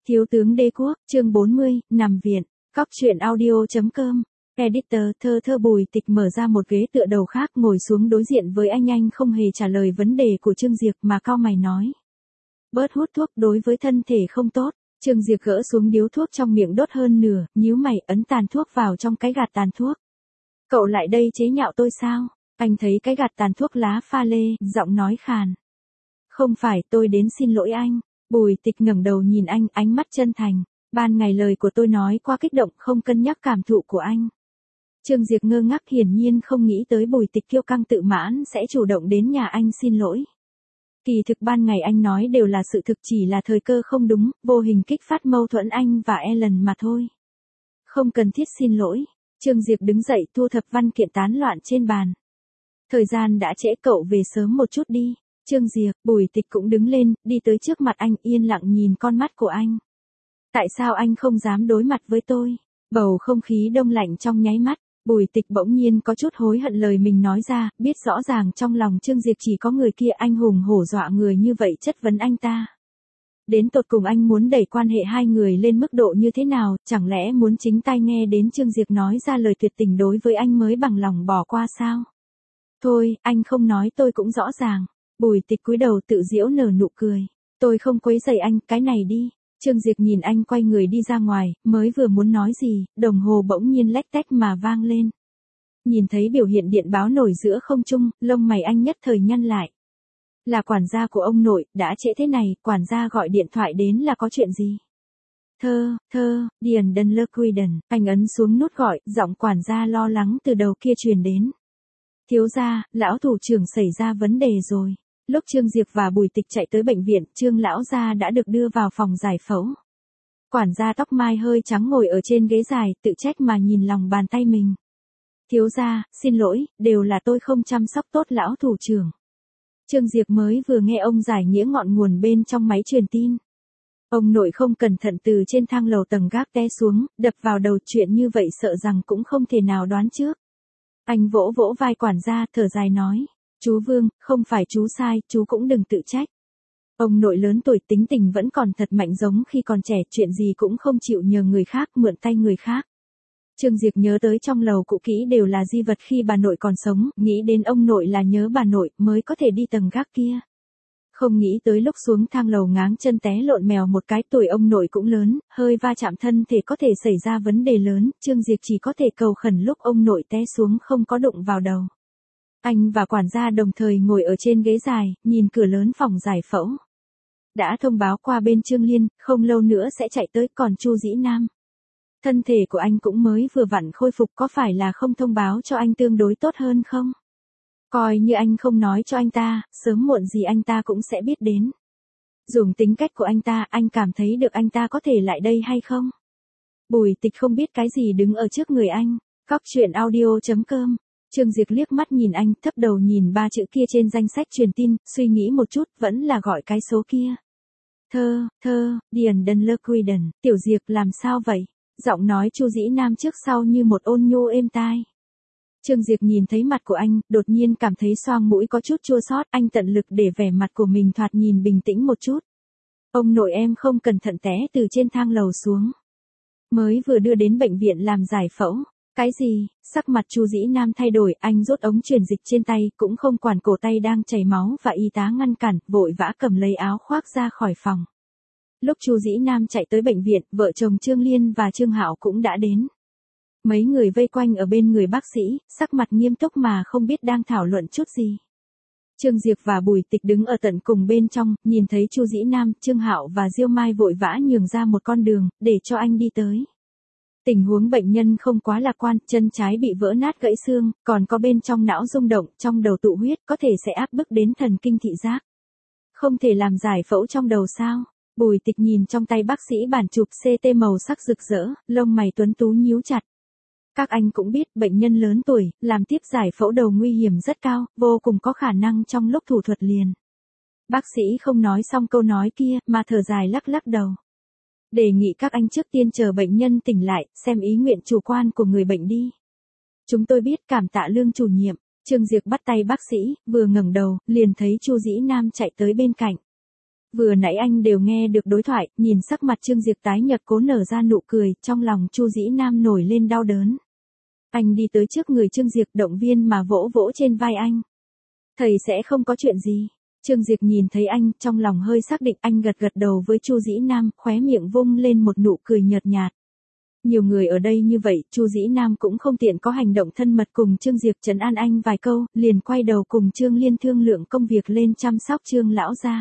Thiếu tướng Đế Quốc, chương 40, nằm viện. Cóc truyện audio.com. Editor thơ Bùi Tịch mở ra một ghế tựa đầu khác ngồi xuống đối diện với anh không hề trả lời vấn đề của Trương Diệp mà cau mày nói. Bớt hút thuốc đối với thân thể không tốt. Trương Diệp gỡ xuống điếu thuốc trong miệng đốt hơn nửa, nhíu mày ấn tàn thuốc vào trong cái gạt tàn thuốc. Cậu lại đây chế nhạo tôi sao? Anh thấy cái gạt tàn thuốc lá pha lê, giọng nói khàn. Không phải, tôi đến xin lỗi anh. Bùi Tịch ngẩng đầu nhìn anh, ánh mắt chân thành. Ban ngày lời của tôi nói quá kích động, không cân nhắc cảm thụ của anh. Trương Diệp ngơ ngác hiển nhiên không nghĩ tới Bùi Tịch kiêu căng tự mãn sẽ chủ động đến nhà anh xin lỗi. Kỳ thực ban ngày anh nói đều là sự thực, chỉ là thời cơ không đúng, vô hình kích phát mâu thuẫn anh và Ellen mà thôi. Không cần thiết xin lỗi. Trương Diệp đứng dậy thu thập văn kiện tán loạn trên bàn. Thời gian đã trễ, cậu về sớm một chút đi. Trương Diệp, Bùi Tịch cũng đứng lên, đi tới trước mặt anh, yên lặng nhìn con mắt của anh. Tại sao anh không dám đối mặt với tôi? Bầu không khí đông lạnh trong nháy mắt, Bùi Tịch bỗng nhiên có chút hối hận lời mình nói ra, biết rõ ràng trong lòng Trương Diệp chỉ có người kia, anh hùng hổ dọa người như vậy chất vấn anh ta. Đến tột cùng anh muốn đẩy quan hệ hai người lên mức độ như thế nào, chẳng lẽ muốn chính tai nghe đến Trương Diệp nói ra lời tuyệt tình đối với anh mới bằng lòng bỏ qua sao? Thôi, anh không nói tôi cũng rõ ràng. Bùi Tịch cúi đầu tự giễu nở nụ cười. Tôi không quấy rầy anh, cái này đi. Trương Diệp nhìn anh quay người đi ra ngoài, mới vừa muốn nói gì, đồng hồ bỗng nhiên lách tách mà vang lên. Nhìn thấy biểu hiện điện báo nổi giữa không trung, lông mày anh nhất thời nhăn lại. Là quản gia của ông nội, đã trễ thế này, quản gia gọi điện thoại đến là có chuyện gì? Điền Đân Lơ Quiden, anh ấn xuống nút gọi, giọng quản gia lo lắng từ đầu kia truyền đến. Thiếu gia, lão thủ trưởng xảy ra vấn đề rồi. Lúc Trương Diệp và Bùi Tịch chạy tới bệnh viện, Trương lão gia đã được đưa vào phòng giải phẫu. Quản gia tóc mai hơi trắng ngồi ở trên ghế dài, tự trách mà nhìn lòng bàn tay mình. Thiếu gia, xin lỗi, đều là tôi không chăm sóc tốt lão thủ trưởng. Trương Diệp mới vừa nghe ông giải nghĩa ngọn nguồn bên trong máy truyền tin. Ông nội không cẩn thận từ trên thang lầu tầng gác té xuống, đập vào đầu, chuyện như vậy sợ rằng cũng không thể nào đoán trước. Anh vỗ vỗ vai quản gia, thở dài nói. Chú Vương, không phải chú sai, chú cũng đừng tự trách. Ông nội lớn tuổi, tính tình vẫn còn thật mạnh giống khi còn trẻ, chuyện gì cũng không chịu nhờ người khác, mượn tay người khác. Trương Diệp nhớ tới trong lầu cũ kỹ đều là di vật khi bà nội còn sống, nghĩ đến ông nội là nhớ bà nội mới có thể đi tầng gác kia. Không nghĩ tới lúc xuống thang lầu ngáng chân té lộn mèo một cái, tuổi ông nội cũng lớn, hơi va chạm thân thể có thể xảy ra vấn đề lớn, Trương Diệp chỉ có thể cầu khẩn lúc ông nội té xuống không có đụng vào đầu. Anh và quản gia đồng thời ngồi ở trên ghế dài, nhìn cửa lớn phòng giải phẫu. Đã thông báo qua bên Trương Liên, không lâu nữa sẽ chạy tới, còn Chu Dĩ Nam. Thân thể của anh cũng mới vừa vặn khôi phục, có phải là không thông báo cho anh tương đối tốt hơn không? Coi như anh không nói cho anh ta, sớm muộn gì anh ta cũng sẽ biết đến. Dùng tính cách của anh ta, anh cảm thấy được anh ta có thể lại đây hay không? Bùi Tịch không biết cái gì đứng ở trước người anh. Cóc truyện audio.com. Trương Diệp liếc mắt nhìn anh, thấp đầu nhìn ba chữ kia trên danh sách truyền tin, suy nghĩ một chút, vẫn là gọi cái số kia. Điền Đân Lơ Quiden, Tiểu Diệp làm sao vậy? Giọng nói Chu Dĩ Nam trước sau như một ôn nhu êm tai. Trương Diệp nhìn thấy mặt của anh, đột nhiên cảm thấy xoang mũi có chút chua xót, anh tận lực để vẻ mặt của mình thoạt nhìn bình tĩnh một chút. Ông nội em không cẩn thận té từ trên thang lầu xuống. Mới vừa đưa đến bệnh viện làm giải phẫu. Cái gì? Sắc mặt Chu Dĩ Nam thay đổi, anh rút ống truyền dịch trên tay, cũng không quản cổ tay đang chảy máu và y tá ngăn cản, vội vã cầm lấy áo khoác ra khỏi phòng. Lúc Chu Dĩ Nam chạy tới bệnh viện, vợ chồng Trương Liên và Trương Hạo cũng đã đến. Mấy người vây quanh ở bên người bác sĩ, sắc mặt nghiêm túc mà không biết đang thảo luận chút gì. Trương Diệp và Bùi Tịch đứng ở tận cùng bên trong, nhìn thấy Chu Dĩ Nam, Trương Hạo và Diêu Mai vội vã nhường ra một con đường, để cho anh đi tới. Tình huống bệnh nhân không quá lạc quan, chân trái bị vỡ nát gãy xương, còn có bên trong não rung động, trong đầu tụ huyết, có thể sẽ áp bức đến thần kinh thị giác. Không thể làm giải phẫu trong đầu sao? Bùi Tịch nhìn trong tay bác sĩ bản chụp CT màu sắc rực rỡ, lông mày tuấn tú nhíu chặt. Các anh cũng biết, bệnh nhân lớn tuổi, làm tiếp giải phẫu đầu nguy hiểm rất cao, vô cùng có khả năng trong lúc thủ thuật liền. Bác sĩ không nói xong câu nói kia, mà thở dài lắc lắc đầu. Đề nghị các anh trước tiên chờ bệnh nhân tỉnh lại, xem ý nguyện chủ quan của người bệnh đi. Chúng tôi biết, cảm tạ Lương chủ nhiệm. Trương Diệp bắt tay bác sĩ, vừa ngẩng đầu, liền thấy Chu Dĩ Nam chạy tới bên cạnh. Vừa nãy anh đều nghe được đối thoại, nhìn sắc mặt Trương Diệp tái nhợt cố nở ra nụ cười, trong lòng Chu Dĩ Nam nổi lên đau đớn. Anh đi tới trước người Trương Diệp động viên mà vỗ vỗ trên vai anh. Thầy sẽ không có chuyện gì. Trương Diệp nhìn thấy anh, trong lòng hơi xác định, anh gật gật đầu với Chu Dĩ Nam, khóe miệng vung lên một nụ cười nhợt nhạt. Nhiều người ở đây như vậy, Chu Dĩ Nam cũng không tiện có hành động thân mật cùng Trương Diệp trấn an anh vài câu, liền quay đầu cùng Trương Liên thương lượng công việc lên chăm sóc Trương lão gia.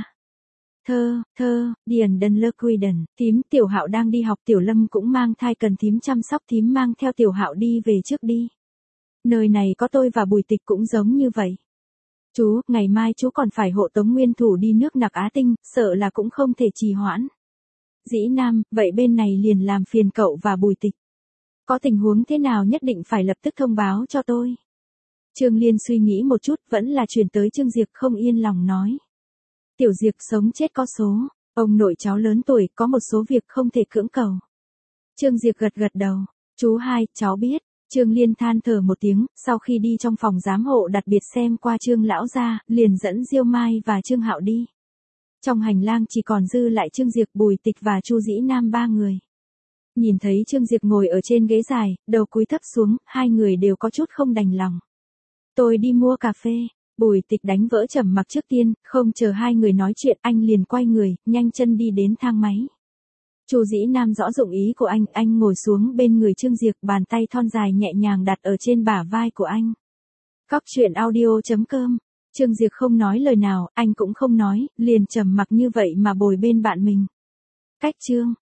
Điền Đân Lơ Quy Đần, thím Tiểu Hạo đang đi học, Tiểu Lâm cũng mang thai cần thím chăm sóc, thím mang theo Tiểu Hạo đi về trước đi. Nơi này có tôi và Bùi Tịch cũng giống như vậy. Chú, ngày mai chú còn phải hộ tống nguyên thủ đi nước Nặc Á Tinh, sợ là cũng không thể trì hoãn. Dĩ Nam, vậy bên này liền làm phiền cậu và Bùi Tịch. Có tình huống thế nào nhất định phải lập tức thông báo cho tôi. Trương Liên suy nghĩ một chút, vẫn là chuyển tới Trương Diệp, không yên lòng nói. Tiểu Diệp sống chết có số, ông nội cháu lớn tuổi, có một số việc không thể cưỡng cầu. Trương Diệp gật gật đầu, chú hai, cháu biết. Trương Liên than thở một tiếng, sau khi đi trong phòng giám hộ đặc biệt xem qua Trương lão gia, liền dẫn Diêu Mai và Trương Hạo đi. Trong hành lang chỉ còn dư lại Trương Diệp, Bùi Tịch và Chu Dĩ Nam ba người. Nhìn thấy Trương Diệp ngồi ở trên ghế dài, đầu cúi thấp xuống, hai người đều có chút không đành lòng. Tôi đi mua cà phê. Bùi Tịch đánh vỡ trầm mặc trước tiên, không chờ hai người nói chuyện, anh liền quay người, nhanh chân đi đến thang máy. Chu Dĩ Nam rõ dụng ý của anh ngồi xuống bên người Trương Diệp, bàn tay thon dài nhẹ nhàng đặt ở trên bả vai của anh. Cóc truyện audio.com. Trương Diệp không nói lời nào, anh cũng không nói, liền trầm mặc như vậy mà bồi bên bạn mình. Cách chương